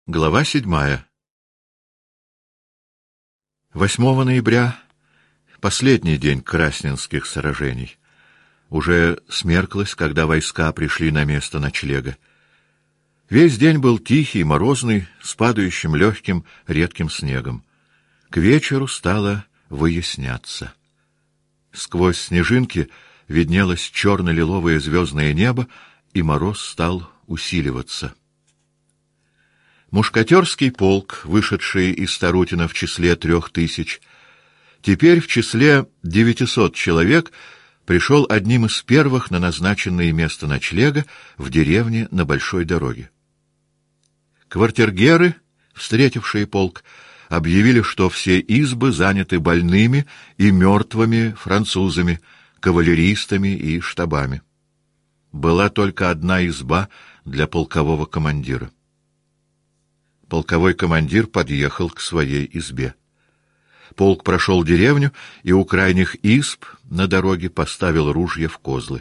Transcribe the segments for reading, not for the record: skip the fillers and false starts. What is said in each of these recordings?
Глава 7. 8 ноября, последний день красненских сражений. Уже смерклось, когда войска пришли на место ночлега. Весь день был тихий, морозный, с падающим легким, редким снегом. К вечеру стало выясняться. Сквозь снежинки виднелось черно-лиловое звездное небо, и мороз стал усиливаться. Мушкатерский полк, вышедший из Тарутина в числе 3000, теперь в числе 900 человек пришел одним из первых на назначенное место ночлега в деревне на большой дороге. Квартиргеры, встретившие полк, объявили, что все избы заняты больными и мертвыми французами, кавалеристами и штабами. Была только одна изба для полкового командира. Полковой командир подъехал к своей избе. Полк прошел деревню и у крайних изб на дороге поставил ружья в козлы.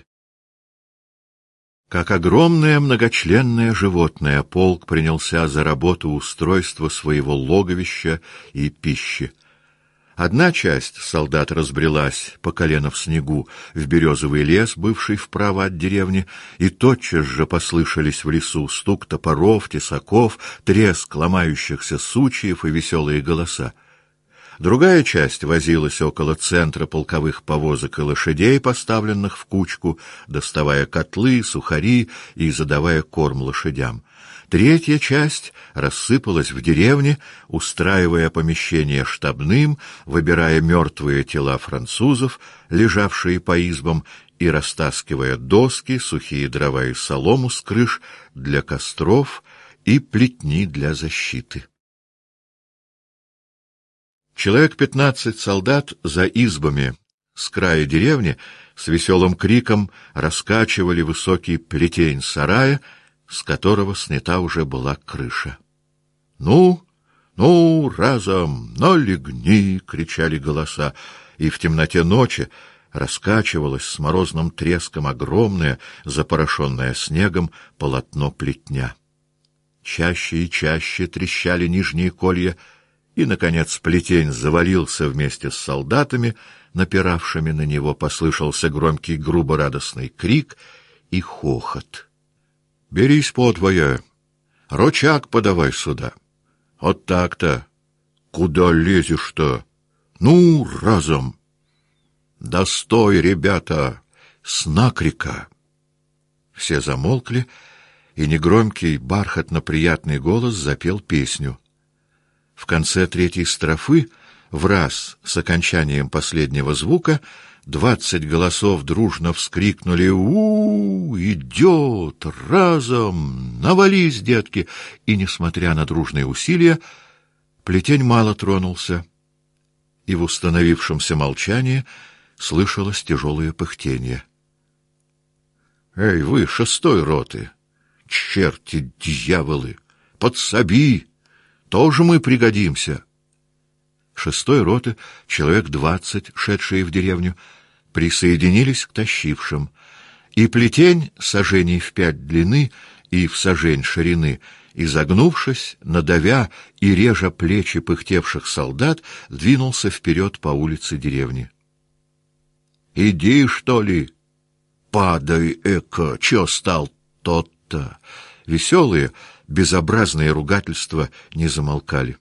Как огромное многочленное животное, полк принялся за работу устройства своего логовища и пищи. Одна часть солдат разбрелась по колено в снегу в березовый лес, бывший вправо от деревни, и тотчас же послышались в лесу стук топоров, тесаков, треск ломающихся сучьев и веселые голоса. Другая часть возилась около центра полковых повозок и лошадей, поставленных в кучку, доставая котлы, сухари и задавая корм лошадям. Третья часть рассыпалась в деревне, устраивая помещения штабным, выбирая мертвые тела французов, лежавшие по избам, и растаскивая доски, сухие дрова и солому с крыш для костров и плетни для защиты. Человек 15 солдат за избами с края деревни с веселым криком раскачивали высокий плетень сарая, с которого снята уже была крыша. «Ну, разом, налегни!» — кричали голоса, и в темноте ночи раскачивалось с морозным треском огромное, запорошенное снегом полотно плетня. Чаще и чаще трещали нижние колья, и, наконец, плетень завалился вместе с солдатами, напиравшими на него. Послышался громкий грубо-радостный крик и хохот. «Берись подвое! Рычаг подавай сюда! Вот так-то! Куда лезешь-то? Ну, разом! Да стой, ребята! С накрика!» Все замолкли, и негромкий, бархатно-приятный голос запел песню. В конце третьей строфы, враз с окончанием последнего звука, 20 голосов дружно вскрикнули: «У-у-у! Идет! Разом! Навались, детки!» И, несмотря на дружные усилия, плетень мало тронулся, и в установившемся молчании слышалось тяжелое пыхтение. «Эй, вы, 6-й роты! Черти, дьяволы! Подсоби! Тоже мы пригодимся!» 6-й роты, человек 20, шедшие в деревню, присоединились к тащившим, и плетень саженей в 5 длины и в сажень ширины, изогнувшись, надавя и режа плечи пыхтевших солдат, двинулся вперед по улице деревни. «Иди, что ли? Падай, эко! Чё стал тот-то?» Веселые, безобразные ругательства не замолкали.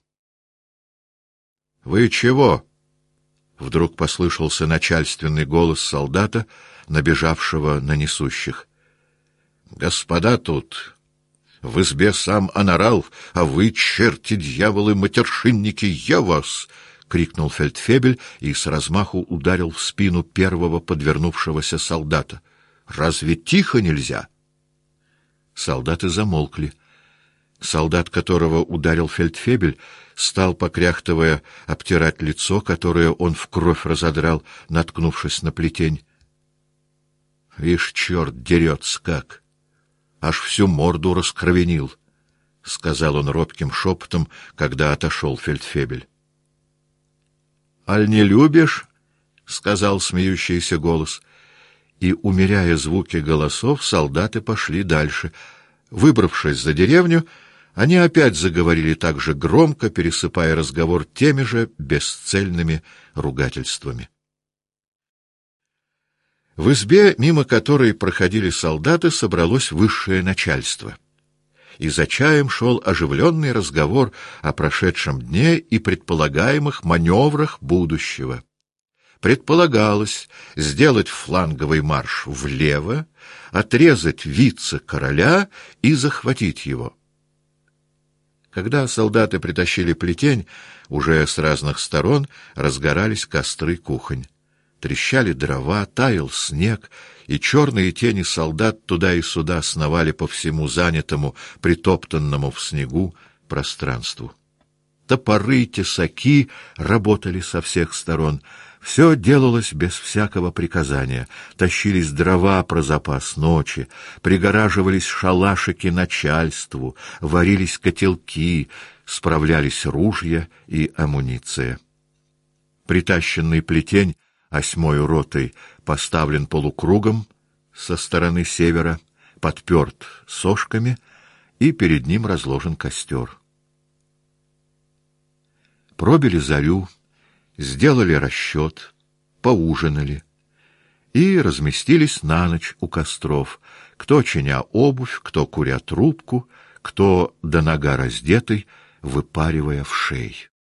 «Вы чего?» — вдруг послышался начальственный голос солдата, набежавшего на несущих. «Господа тут, в избе сам анорал, а вы, черти, дьяволы, матершинники, я вас!» — крикнул фельдфебель и с размаху ударил в спину первого подвернувшегося солдата. «Разве тихо нельзя?» Солдаты замолкли. Солдат, которого ударил фельдфебель, стал, покряхтывая, обтирать лицо, которое он в кровь разодрал, наткнувшись на плетень. «Вишь, черт дерется как! Аж всю морду раскровенил!» — сказал он робким шепотом, когда отошел фельдфебель. «Аль не любишь?» — сказал смеющийся голос. И, умеряя звуки голосов, солдаты пошли дальше. Выбравшись за деревню, Они опять заговорили так же громко, пересыпая разговор теми же бесцельными ругательствами. В избе, мимо которой проходили солдаты, собралось высшее начальство. И за чаем шел оживленный разговор о прошедшем дне и предполагаемых маневрах будущего. Предполагалось сделать фланговый марш влево, отрезать вице-короля и захватить его. Когда солдаты притащили плетень, уже с разных сторон разгорались костры кухонь. Трещали дрова, таял снег, и черные тени солдат туда и сюда сновали по всему занятому, притоптанному в снегу пространству. Топоры, тесаки работали со всех сторон. Все делалось без всякого приказания. Тащились дрова про запас ночи, пригораживались шалашики начальству, варились котелки, справлялись ружья и амуниция. Притащенный плетень 8-й ротой поставлен полукругом со стороны севера, подперт сошками, и перед ним разложен костер. Пробили зарю, сделали расчет, поужинали и разместились на ночь у костров, кто чиня обувь, кто куря трубку, кто до нога раздетый, выпаривая в шей.